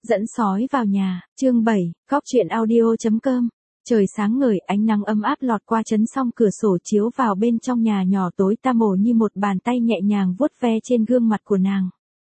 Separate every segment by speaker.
Speaker 1: Dẫn sói vào nhà, chương 7, góc truyện audio.com. Trời sáng ngời, ánh nắng ấm áp lọt qua chấn song cửa sổ chiếu vào bên trong nhà nhỏ tối tăm Hổ Nhi một bàn tay nhẹ nhàng vuốt ve trên gương mặt của nàng.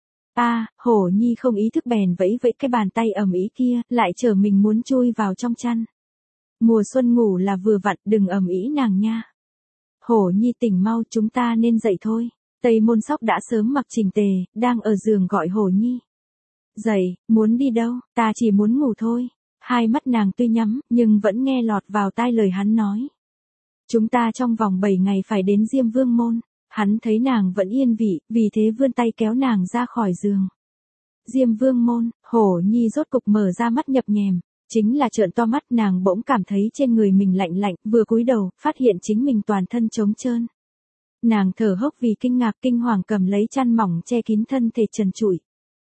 Speaker 1: Hổ Nhi không ý thức bèn vẫy vẫy cái bàn tay ầm ĩ kia, lại chờ mình muốn chui vào trong chăn. Mùa xuân ngủ là vừa vặn, đừng ầm ĩ nàng nha. Hổ Nhi tỉnh mau, chúng ta nên dậy thôi. Tây Môn Sóc đã sớm mặc chỉnh tề, đang ở giường gọi Hổ Nhi. Dậy, muốn đi đâu, ta chỉ muốn ngủ thôi. Hai mắt nàng tuy nhắm, nhưng vẫn nghe lọt vào tai lời hắn nói. Chúng ta trong vòng 7 ngày phải đến Diêm Vương Môn. Hắn thấy nàng vẫn yên vị, vì thế vươn tay kéo nàng ra khỏi giường. Diêm Vương Môn, Hổ Nhi rốt cục mở ra mắt nhập nhèm. Chính là trợn to mắt, nàng bỗng cảm thấy trên người mình lạnh lạnh, vừa cúi đầu, phát hiện chính mình toàn thân trống trơn. Nàng thở hốc vì kinh ngạc kinh hoàng cầm lấy chăn mỏng che kín thân thể trần trụi.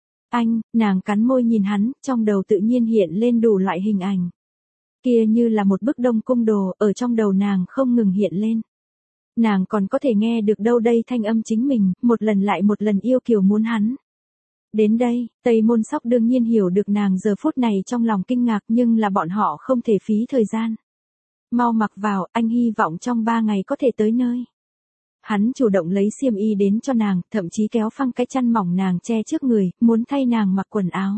Speaker 1: Nàng cắn môi nhìn hắn, trong đầu tự nhiên hiện lên đủ loại hình ảnh. Kia như là một bức Đông Cung đồ, ở trong đầu nàng không ngừng hiện lên. Nàng còn có thể nghe được đâu đây thanh âm chính mình, một lần lại một lần yêu kiều muốn hắn. Đến đây, Tây Môn Sóc đương nhiên hiểu được nàng giờ phút này trong lòng kinh ngạc, nhưng là bọn họ không thể phí thời gian. Mau mặc vào, anh hy vọng trong 3 ngày có thể tới nơi. Hắn chủ động lấy xiêm y đến cho nàng, thậm chí kéo phăng cái chăn mỏng nàng che trước người, muốn thay nàng mặc quần áo.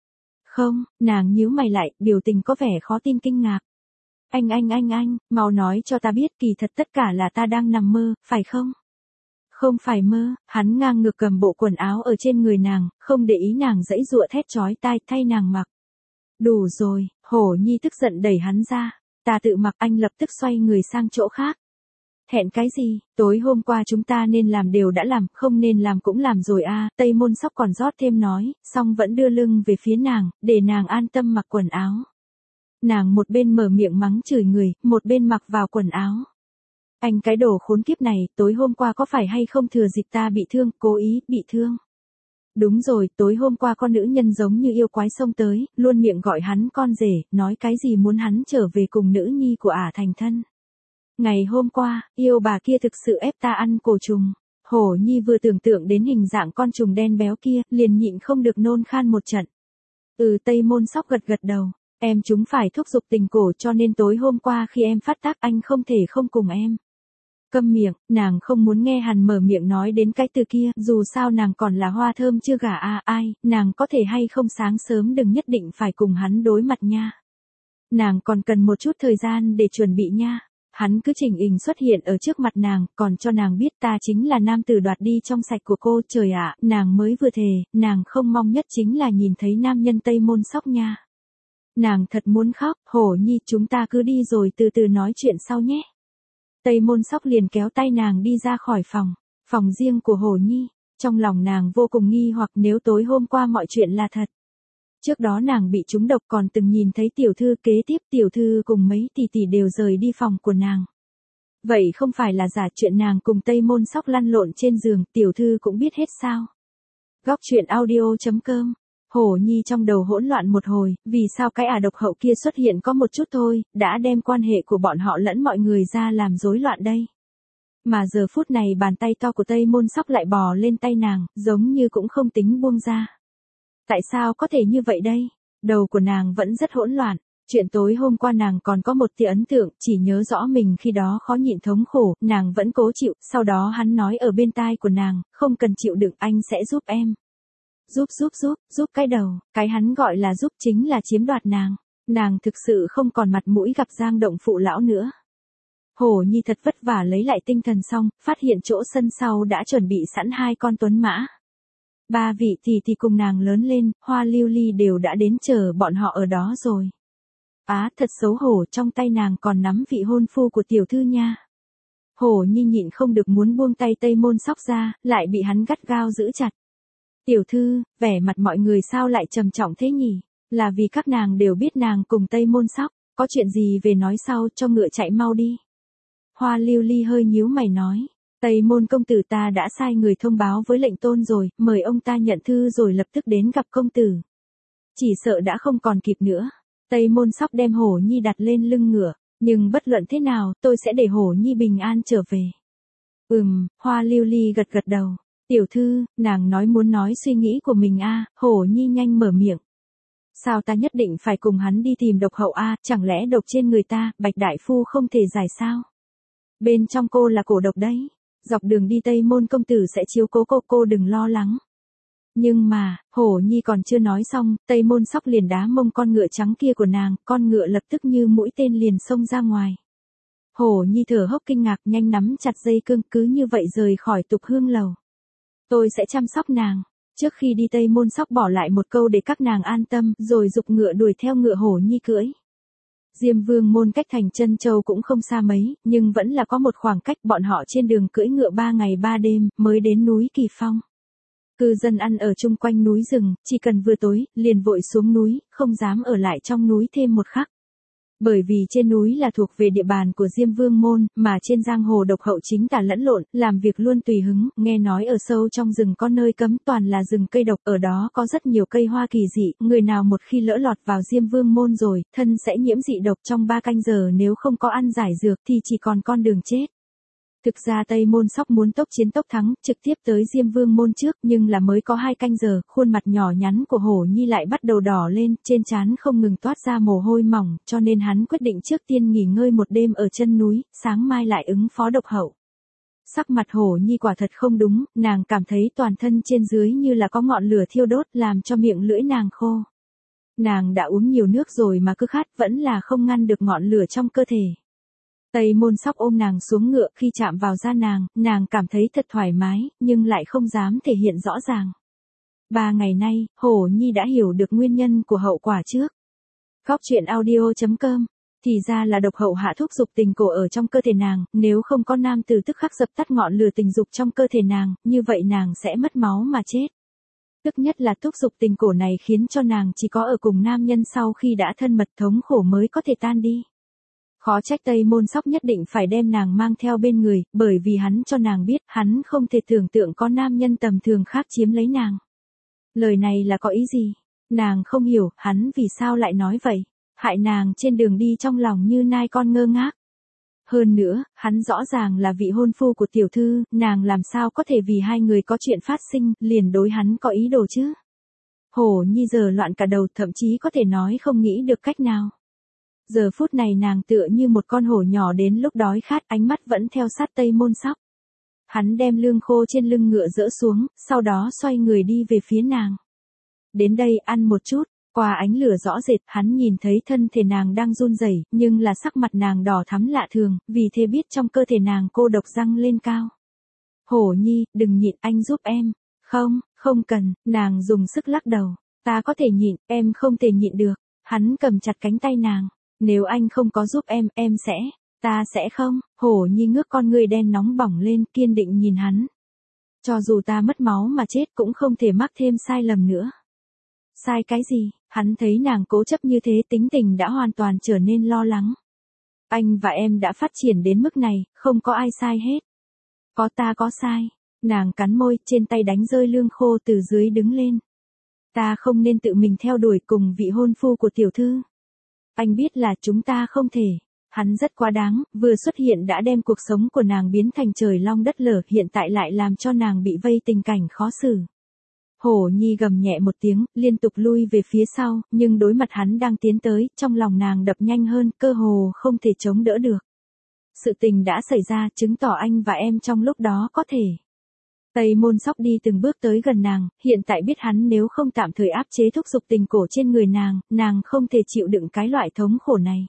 Speaker 1: Không, nàng nhíu mày lại, biểu tình có vẻ khó tin kinh ngạc. Anh, mau nói cho ta biết, kỳ thật tất cả là ta đang nằm mơ, phải không? Không phải mơ, hắn ngang ngược cầm bộ quần áo ở trên người nàng, không để ý nàng giãy giụa thét chói tai, thay nàng mặc. Đủ rồi, Hổ Nhi tức giận đẩy hắn ra, ta tự mặc. Anh lập tức xoay người sang chỗ khác. Hẹn cái gì, tối hôm qua chúng ta nên làm đều đã làm, không nên làm cũng làm rồi a. Tây Môn Sóc còn rót thêm nói, song vẫn đưa lưng về phía nàng, để nàng an tâm mặc quần áo. Nàng một bên mở miệng mắng chửi người, một bên mặc vào quần áo. Anh cái đồ khốn kiếp này, tối hôm qua có phải hay không thừa dịp ta bị thương, cố ý, bị thương. Đúng rồi, tối hôm qua con nữ nhân giống như yêu quái xông tới, luôn miệng gọi hắn con rể, nói cái gì muốn hắn trở về cùng nữ nhi của ả thành thân. Ngày hôm qua, yêu bà kia thực sự ép ta ăn cổ trùng. Hổ Nhi vừa tưởng tượng đến hình dạng con trùng đen béo kia, liền nhịn không được nôn khan một trận. Tây Môn Sóc gật gật đầu. Em chúng phải thúc giục tình cổ cho nên tối hôm qua khi em phát tác anh không thể không cùng em. Câm miệng, nàng không muốn nghe hắn mở miệng nói đến cái từ kia, dù sao nàng còn là hoa thơm chưa gả nàng có thể hay không sáng sớm đừng nhất định phải cùng hắn đối mặt nha. Nàng còn cần một chút thời gian để chuẩn bị nha. Hắn cứ chỉnh hình xuất hiện ở trước mặt nàng, còn cho nàng biết ta chính là nam tử đoạt đi trong sạch của cô. Trời ạ, nàng mới vừa thề, nàng không mong nhất chính là nhìn thấy nam nhân Tây Môn Sóc nha. Nàng thật muốn khóc. Hổ Nhi, chúng ta cứ đi rồi từ từ nói chuyện sau nhé. Tây Môn Sóc liền kéo tay nàng đi ra khỏi phòng riêng của Hổ Nhi. Trong lòng nàng vô cùng nghi hoặc nếu tối hôm qua mọi chuyện là thật. Trước đó nàng bị trúng độc còn từng nhìn thấy tiểu thư, kế tiếp tiểu thư cùng mấy tỷ tỷ đều rời đi phòng của nàng. Vậy không phải là giả, chuyện nàng cùng Tây Môn Sóc lăn lộn trên giường, tiểu thư cũng biết hết sao? Góc truyện audio.com. Hổ Nhi trong đầu hỗn loạn một hồi, vì sao cái độc hậu kia xuất hiện có một chút thôi, đã đem quan hệ của bọn họ lẫn mọi người ra làm rối loạn đây. Mà giờ phút này bàn tay to của Tây Môn Sóc lại bò lên tay nàng, giống như cũng không tính buông ra. Tại sao có thể như vậy đây? Đầu của nàng vẫn rất hỗn loạn. Chuyện tối hôm qua nàng còn có một tia ấn tượng, chỉ nhớ rõ mình khi đó khó nhịn thống khổ, nàng vẫn cố chịu, sau đó hắn nói ở bên tai của nàng, không cần chịu đựng, anh sẽ giúp em. Giúp cái đầu, cái hắn gọi là giúp chính là chiếm đoạt nàng. Nàng thực sự không còn mặt mũi gặp Giang Động phụ lão nữa. Hổ Nhi thật vất vả lấy lại tinh thần xong, phát hiện chỗ sân sau đã chuẩn bị sẵn 2 con tuấn mã. 3 vị thì cùng nàng lớn lên, Hoa Lưu Ly đều đã đến chờ bọn họ ở đó rồi. Thật xấu hổ, trong tay nàng còn nắm vị hôn phu của tiểu thư nha. Hổ Nhi nhịn không được muốn buông tay Tây Môn Sóc ra, lại bị hắn gắt gao giữ chặt. Tiểu thư, vẻ mặt mọi người sao lại trầm trọng thế nhỉ? Là vì các nàng đều biết nàng cùng Tây Môn Sóc, có chuyện gì về nói sau, cho ngựa chạy mau đi. Hoa Lưu Ly hơi nhíu mày nói. Tây Môn công tử, ta đã sai người thông báo với lệnh tôn rồi, mời ông ta nhận thư rồi lập tức đến gặp công tử. Chỉ sợ đã không còn kịp nữa. Tây Môn Sóc đem Hổ Nhi đặt lên lưng ngựa, nhưng bất luận thế nào, tôi sẽ để Hổ Nhi bình an trở về. Hoa Lưu Ly gật gật đầu. Tiểu thư, nàng nói muốn nói suy nghĩ của mình Hổ Nhi nhanh mở miệng. Sao ta nhất định phải cùng hắn đi tìm độc hậu a, chẳng lẽ độc trên người ta, Bạch đại phu không thể giải sao? Bên trong cô là cổ độc đấy. Dọc đường đi Tây Môn công tử sẽ chiếu cố cô đừng lo lắng. Nhưng mà, Hổ Nhi còn chưa nói xong, Tây Môn Sóc liền đá mông con ngựa trắng kia của nàng, con ngựa lập tức như mũi tên liền xông ra ngoài. Hổ Nhi thở hốc kinh ngạc nhanh nắm chặt dây cương cứ như vậy rời khỏi Tục Hương lầu. Tôi sẽ chăm sóc nàng. Trước khi đi Tây Môn Sóc bỏ lại một câu để các nàng an tâm, rồi giục ngựa đuổi theo ngựa Hổ Nhi cưỡi. Diêm Vương môn cách thành Trân Châu cũng không xa mấy, nhưng vẫn là có một khoảng cách, bọn họ trên đường cưỡi ngựa 3 ngày 3 đêm, mới đến núi Kỳ Phong. Cư dân ăn ở chung quanh núi rừng, chỉ cần vừa tối, liền vội xuống núi, không dám ở lại trong núi thêm một khắc. Bởi vì trên núi là thuộc về địa bàn của Diêm Vương môn, mà trên giang hồ độc hậu chính tà lẫn lộn, làm việc luôn tùy hứng, nghe nói ở sâu trong rừng có nơi cấm toàn là rừng cây độc, ở đó có rất nhiều cây hoa kỳ dị, người nào một khi lỡ lọt vào Diêm Vương môn rồi, thân sẽ nhiễm dị độc trong 3 canh giờ, nếu không có ăn giải dược thì chỉ còn con đường chết. Thực ra Tây Môn Sóc muốn tốc chiến tốc thắng, trực tiếp tới Diêm Vương môn trước, nhưng là mới có 2 canh giờ, khuôn mặt nhỏ nhắn của Hổ Nhi lại bắt đầu đỏ lên, trên trán không ngừng toát ra mồ hôi mỏng, cho nên hắn quyết định trước tiên nghỉ ngơi một đêm ở chân núi, sáng mai lại ứng phó độc hậu. Sắc mặt Hổ Nhi quả thật không đúng, nàng cảm thấy toàn thân trên dưới như là có ngọn lửa thiêu đốt, làm cho miệng lưỡi nàng khô. Nàng đã uống nhiều nước rồi mà cứ khát, vẫn là không ngăn được ngọn lửa trong cơ thể. Tây Môn Sóc ôm nàng xuống ngựa, khi chạm vào da nàng cảm thấy thật thoải mái, nhưng lại không dám thể hiện rõ ràng. 3 ngày nay, Hổ Nhi đã hiểu được nguyên nhân của hậu quả trước. Góc truyện audio.com. Thì ra là độc hậu hạ thuốc dục tình cổ ở trong cơ thể nàng, nếu không có nam tử tức khắc dập tắt ngọn lửa tình dục trong cơ thể nàng, như vậy nàng sẽ mất máu mà chết. Tức nhất là thuốc dục tình cổ này khiến cho nàng chỉ có ở cùng nam nhân sau khi đã thân mật thống khổ mới có thể tan đi. Khó trách Tây Môn Sóc nhất định phải đem nàng mang theo bên người, bởi vì hắn cho nàng biết, hắn không thể tưởng tượng có nam nhân tầm thường khác chiếm lấy nàng. Lời này là có ý gì? Nàng không hiểu, hắn vì sao lại nói vậy? Hại nàng trên đường đi trong lòng như nai con ngơ ngác. Hơn nữa, hắn rõ ràng là vị hôn phu của tiểu thư, nàng làm sao có thể vì hai người có chuyện phát sinh, liền đối hắn có ý đồ chứ? Hổ Nhi giờ loạn cả đầu, thậm chí có thể nói không nghĩ được cách nào. Giờ phút này nàng tựa như một con hổ nhỏ đến lúc đói khát, ánh mắt vẫn theo sát Tây Môn Sóc. Hắn đem lương khô trên lưng ngựa dỡ xuống, sau đó xoay người đi về phía nàng. Đến đây ăn một chút, qua ánh lửa rõ rệt, hắn nhìn thấy thân thể nàng đang run rẩy, nhưng là sắc mặt nàng đỏ thắm lạ thường, vì thế biết trong cơ thể nàng cô độc dâng lên cao. Hổ Nhi, đừng nhịn, anh giúp em. Không cần, nàng dùng sức lắc đầu. Ta có thể nhịn, em không thể nhịn được. Hắn cầm chặt cánh tay nàng. Nếu anh không có giúp em sẽ, ta sẽ không. Hổ Nhi ngước con ngươi đen nóng bỏng lên, kiên định nhìn hắn. Cho dù ta mất máu mà chết cũng không thể mắc thêm sai lầm nữa. Sai cái gì? Hắn thấy nàng cố chấp như thế, tính tình đã hoàn toàn trở nên lo lắng. Anh và em đã phát triển đến mức này, không có ai sai hết. Có ta có sai. Nàng cắn môi, trên tay đánh rơi lương khô từ dưới đứng lên. Ta không nên tự mình theo đuổi cùng vị hôn phu của tiểu thư. Anh biết là chúng ta không thể. Hắn rất quá đáng, vừa xuất hiện đã đem cuộc sống của nàng biến thành trời long đất lở, hiện tại lại làm cho nàng bị vây tình cảnh khó xử. Hổ Nhi gầm nhẹ một tiếng, liên tục lui về phía sau, nhưng đối mặt hắn đang tiến tới, trong lòng nàng đập nhanh hơn, cơ hồ không thể chống đỡ được. Sự tình đã xảy ra, chứng tỏ anh và em trong lúc đó có thể. Tây Môn Sóc đi từng bước tới gần nàng, hiện tại biết hắn nếu không tạm thời áp chế thúc dục tình cổ trên người nàng không thể chịu đựng cái loại thống khổ này.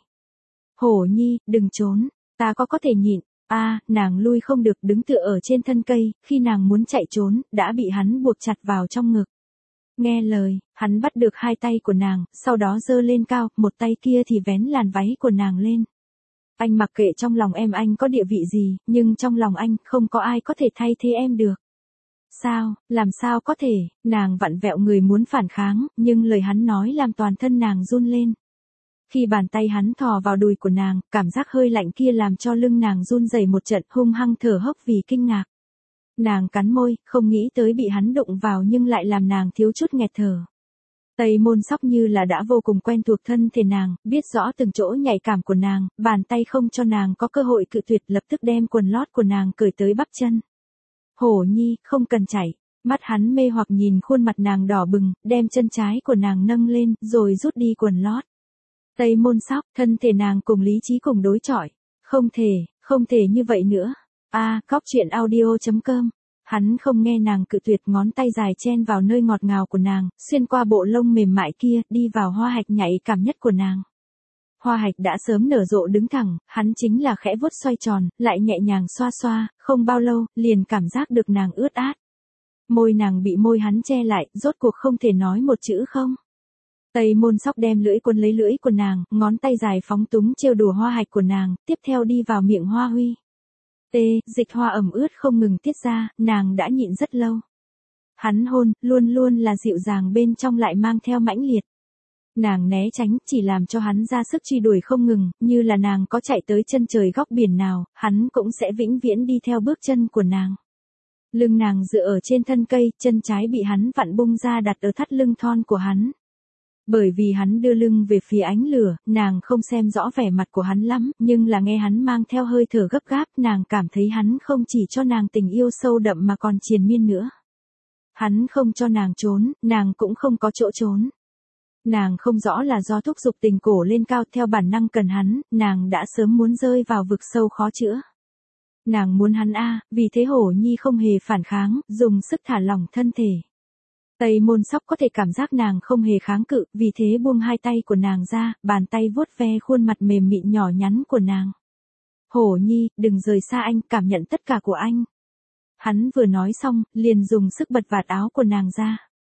Speaker 1: Hổ Nhi, đừng trốn, ta có thể nhịn. Nàng lui không được, đứng tựa ở trên thân cây, khi nàng muốn chạy trốn, đã bị hắn buộc chặt vào trong ngực. Nghe lời, hắn bắt được hai tay của nàng, sau đó giơ lên cao, một tay kia thì vén làn váy của nàng lên. Anh mặc kệ trong lòng em anh có địa vị gì, nhưng trong lòng anh không có ai có thể thay thế em được. Sao, làm sao có thể, nàng vặn vẹo người muốn phản kháng, nhưng lời hắn nói làm toàn thân nàng run lên. Khi bàn tay hắn thò vào đùi của nàng, cảm giác hơi lạnh kia làm cho lưng nàng run rẩy một trận, hung hăng thở hốc vì kinh ngạc. Nàng cắn môi, không nghĩ tới bị hắn đụng vào nhưng lại làm nàng thiếu chút nghẹt thở. Tây Môn Sóc như là đã vô cùng quen thuộc thân thể nàng, biết rõ từng chỗ nhạy cảm của nàng, bàn tay không cho nàng có cơ hội cự tuyệt, lập tức đem quần lót của nàng cởi tới bắp chân. Hổ Nhi, không cần chạy. Mắt hắn mê hoặc nhìn khuôn mặt nàng đỏ bừng, đem chân trái của nàng nâng lên, rồi rút đi quần lót. Tây Môn Sóc, thân thể nàng cùng lý trí cùng đối chọi. Không thể như vậy nữa. Cóc truyện audio.com. Hắn không nghe nàng cự tuyệt, ngón tay dài chen vào nơi ngọt ngào của nàng, xuyên qua bộ lông mềm mại kia, đi vào hoa hạch nhạy cảm nhất của nàng. Hoa hạch đã sớm nở rộ đứng thẳng, hắn chính là khẽ vuốt xoay tròn, lại nhẹ nhàng xoa xoa, không bao lâu, liền cảm giác được nàng ướt át. Môi nàng bị môi hắn che lại, rốt cuộc không thể nói một chữ không. Tây Môn Sóc đem lưỡi cuốn lấy lưỡi của nàng, ngón tay dài phóng túng trêu đùa hoa hạch của nàng, tiếp theo đi vào miệng Hoa Huy. Dịch hoa ẩm ướt không ngừng tiết ra, nàng đã nhịn rất lâu. Hắn hôn, luôn luôn là dịu dàng bên trong lại mang theo mãnh liệt. Nàng né tránh, chỉ làm cho hắn ra sức truy đuổi không ngừng, như là nàng có chạy tới chân trời góc biển nào, hắn cũng sẽ vĩnh viễn đi theo bước chân của nàng. Lưng nàng dựa ở trên thân cây, chân trái bị hắn vặn bung ra đặt ở thắt lưng thon của hắn. Bởi vì hắn đưa lưng về phía ánh lửa, nàng không xem rõ vẻ mặt của hắn lắm, nhưng là nghe hắn mang theo hơi thở gấp gáp, nàng cảm thấy hắn không chỉ cho nàng tình yêu sâu đậm mà còn triền miên nữa. Hắn không cho nàng trốn, nàng cũng không có chỗ trốn. Nàng không rõ là do thúc giục tình cổ lên cao theo bản năng cần hắn, nàng đã sớm muốn rơi vào vực sâu khó chữa. Nàng muốn hắn vì thế Hổ Nhi không hề phản kháng, dùng sức thả lỏng thân thể. Tây Môn Sóc có thể cảm giác nàng không hề kháng cự, vì thế buông hai tay của nàng ra, bàn tay vuốt ve khuôn mặt mềm mịn nhỏ nhắn của nàng. Hổ Nhi, đừng rời xa anh, cảm nhận tất cả của anh. Hắn vừa nói xong, liền dùng sức bật vạt áo của nàng ra.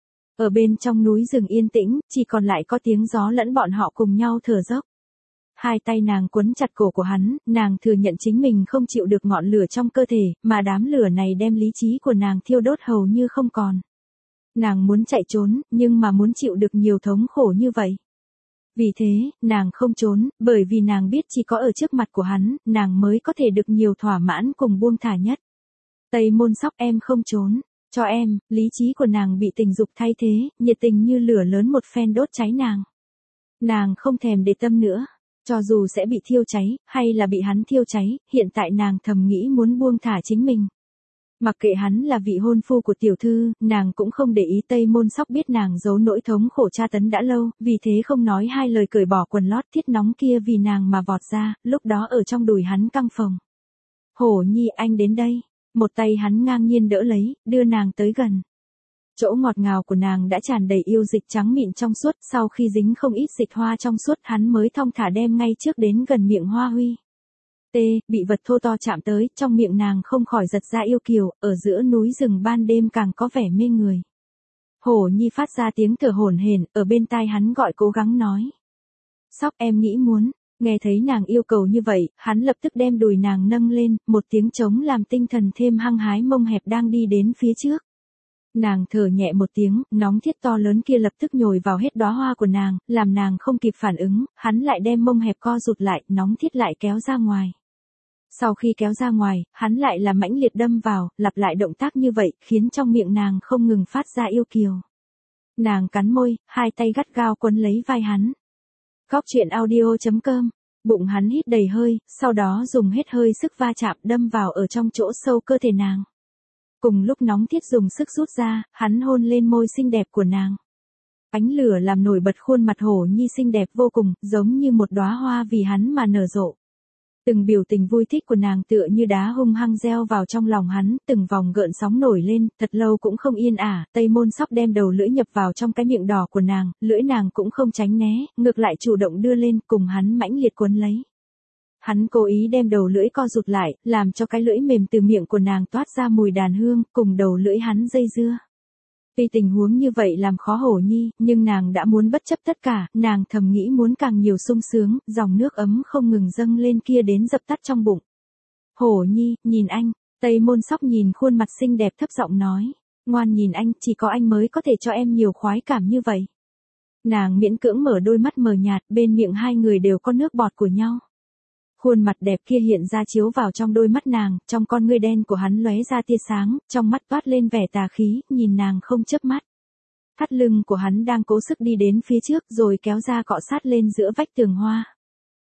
Speaker 1: Ở bên trong núi rừng yên tĩnh, chỉ còn lại có tiếng gió lẫn bọn họ cùng nhau thở dốc. Hai tay nàng quấn chặt cổ của hắn, nàng thừa nhận chính mình không chịu được ngọn lửa trong cơ thể, mà đám lửa này đem lý trí của nàng thiêu đốt hầu như không còn. Nàng muốn chạy trốn, nhưng mà muốn chịu được nhiều thống khổ như vậy. Vì thế, nàng không trốn, bởi vì nàng biết chỉ có ở trước mặt của hắn, nàng mới có thể được nhiều thỏa mãn cùng buông thả nhất. Tây Môn Sóc, em không trốn, cho em, lý trí của nàng bị tình dục thay thế, nhiệt tình như lửa lớn một phen đốt cháy nàng. Nàng không thèm để tâm nữa, cho dù sẽ bị thiêu cháy, hay là bị hắn thiêu cháy, hiện tại nàng thầm nghĩ muốn buông thả chính mình. Mặc kệ hắn là vị hôn phu của tiểu thư, nàng cũng không để ý. Tây Môn Sóc biết nàng giấu nỗi thống khổ tra tấn đã lâu, vì thế không nói hai lời cởi bỏ quần lót thiết nóng kia vì nàng mà vọt ra, lúc đó ở trong đùi hắn căng phồng. Hổ Nhi, anh đến đây. Một tay hắn ngang nhiên đỡ lấy, đưa nàng tới gần. Chỗ ngọt ngào của nàng đã tràn đầy yêu dịch trắng mịn trong suốt, sau khi dính không ít dịch hoa trong suốt, hắn mới thong thả đem ngay trước đến gần miệng Hoa Huy. Bị vật thô to chạm tới, trong miệng nàng không khỏi giật ra yêu kiều, ở giữa núi rừng ban đêm càng có vẻ mê người. Hổ Nhi phát ra tiếng thở hổn hển, ở bên tai hắn gọi cố gắng nói. Sóc, em nghĩ muốn. Nghe thấy nàng yêu cầu như vậy, hắn lập tức đem đùi nàng nâng lên, một tiếng trống làm tinh thần thêm hăng hái. Mông hẹp đang đi đến phía trước. Nàng thở nhẹ một tiếng, nóng thiết to lớn kia lập tức nhồi vào hết đóa hoa của nàng, làm nàng không kịp phản ứng, hắn lại đem mông hẹp co rụt lại, nóng thiết lại kéo ra ngoài. Sau khi kéo ra ngoài, hắn lại là mãnh liệt đâm vào, lặp lại động tác như vậy, khiến trong miệng nàng không ngừng phát ra yêu kiều. Nàng cắn môi, hai tay gắt gao quấn lấy vai hắn. Góc truyện audio.com. Bụng hắn hít đầy hơi, sau đó dùng hết hơi sức va chạm đâm vào ở trong chỗ sâu cơ thể nàng. Cùng lúc nóng thiết dùng sức rút ra, hắn hôn lên môi xinh đẹp của nàng. Ánh lửa làm nổi bật khuôn mặt Hổ Nhi xinh đẹp vô cùng, giống như một đóa hoa vì hắn mà nở rộ. Từng biểu tình vui thích của nàng tựa như đá hung hăng gieo vào trong lòng hắn, từng vòng gợn sóng nổi lên, thật lâu cũng không yên ả. Tây Môn Sóc đem đầu lưỡi nhập vào trong cái miệng đỏ của nàng, lưỡi nàng cũng không tránh né, ngược lại chủ động đưa lên, cùng hắn mãnh liệt quấn lấy. Hắn cố ý đem đầu lưỡi co rụt lại, làm cho cái lưỡi mềm từ miệng của nàng toát ra mùi đàn hương, cùng đầu lưỡi hắn dây dưa. Vì tình huống như vậy làm khó Hổ Nhi, nhưng nàng đã muốn bất chấp tất cả, nàng thầm nghĩ muốn càng nhiều sung sướng, dòng nước ấm không ngừng dâng lên kia đến dập tắt trong bụng. Hổ Nhi, nhìn anh. Tây Môn Sóc nhìn khuôn mặt xinh đẹp thấp giọng nói. Ngoan nhìn anh, chỉ có anh mới có thể cho em nhiều khoái cảm như vậy. Nàng miễn cưỡng mở đôi mắt mờ nhạt, bên miệng hai người đều có nước bọt của nhau. Khuôn mặt đẹp kia hiện ra chiếu vào trong đôi mắt nàng, trong con ngươi đen của hắn lóe ra tia sáng, trong mắt toát lên vẻ tà khí, nhìn nàng không chớp mắt. Thắt lưng của hắn đang cố sức đi đến phía trước rồi kéo ra cọ sát lên giữa vách tường hoa.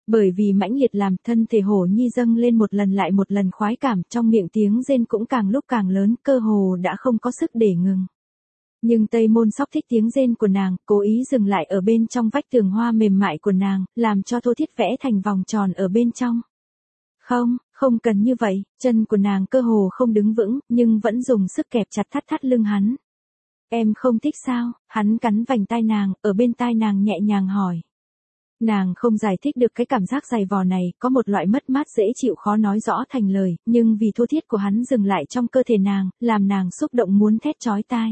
Speaker 1: Bởi vì mãnh liệt làm thân thể Hổ Nhi dâng lên một lần lại một lần khoái cảm, trong miệng tiếng rên cũng càng lúc càng lớn, cơ hồ đã không có sức để ngừng. Nhưng Tây Môn Sóc thích tiếng rên của nàng, cố ý dừng lại ở bên trong vách tường hoa mềm mại của nàng, làm cho Thô Thiết vẽ thành vòng tròn ở bên trong. Không, không cần như vậy, chân của nàng cơ hồ không đứng vững, nhưng vẫn dùng sức kẹp chặt thắt lưng hắn. Em không thích sao? Hắn cắn vành tai nàng, ở bên tai nàng nhẹ nhàng hỏi. Nàng không giải thích được cái cảm giác dày vò này, có một loại mất mát dễ chịu khó nói rõ thành lời, nhưng vì thô thiết của hắn dừng lại trong cơ thể nàng, làm nàng xúc động muốn thét chói tai.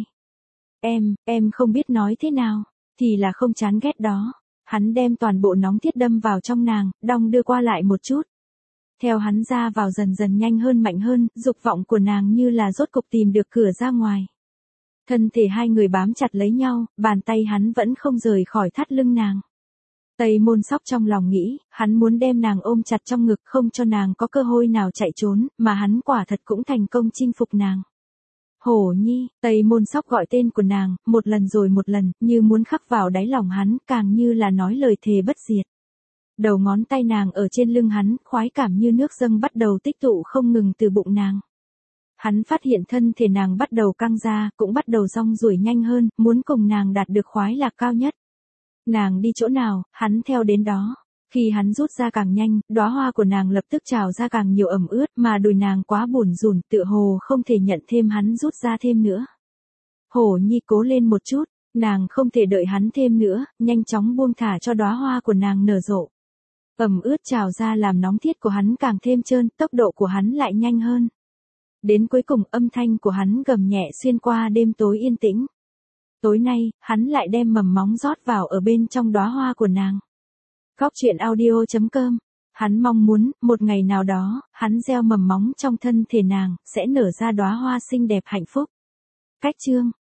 Speaker 1: Em không biết nói thế nào, thì là không chán ghét đó. Hắn đem toàn bộ nóng thiết đâm vào trong nàng, đong đưa qua lại một chút. Theo hắn ra vào dần dần nhanh hơn mạnh hơn, dục vọng của nàng như là rốt cục tìm được cửa ra ngoài. Thân thể hai người bám chặt lấy nhau, bàn tay hắn vẫn không rời khỏi thắt lưng nàng. Tây Môn Sóc trong lòng nghĩ, hắn muốn đem nàng ôm chặt trong ngực không cho nàng có cơ hội nào chạy trốn, mà hắn quả thật cũng thành công chinh phục nàng. Hổ Nhi, Tây Môn Sóc gọi tên của nàng, một lần rồi một lần, như muốn khắc vào đáy lòng hắn, càng như là nói lời thề bất diệt. Đầu ngón tay nàng ở trên lưng hắn, khoái cảm như nước dâng bắt đầu tích tụ không ngừng từ bụng nàng. Hắn phát hiện thân thể nàng bắt đầu căng ra, cũng bắt đầu rong ruổi nhanh hơn, muốn cùng nàng đạt được khoái lạc cao nhất. Nàng đi chỗ nào, hắn theo đến đó. Khi hắn rút ra càng nhanh, đóa hoa của nàng lập tức trào ra càng nhiều ẩm ướt, mà đùi nàng quá bủn rủn, tựa hồ không thể nhận thêm hắn rút ra thêm nữa. Hổ Nhi cố lên một chút, nàng không thể đợi hắn thêm nữa, nhanh chóng buông thả cho đóa hoa của nàng nở rộ. Ẩm ướt trào ra làm nóng thiết của hắn càng thêm trơn, tốc độ của hắn lại nhanh hơn. Đến cuối cùng âm thanh của hắn gầm nhẹ xuyên qua đêm tối yên tĩnh. Tối nay, hắn lại đem mầm móng rót vào ở bên trong đóa hoa của nàng. Góc truyện audio.com. Hắn mong muốn, một ngày nào đó, hắn gieo mầm móng trong thân thể nàng, sẽ nở ra đóa hoa xinh đẹp hạnh phúc. Cách chương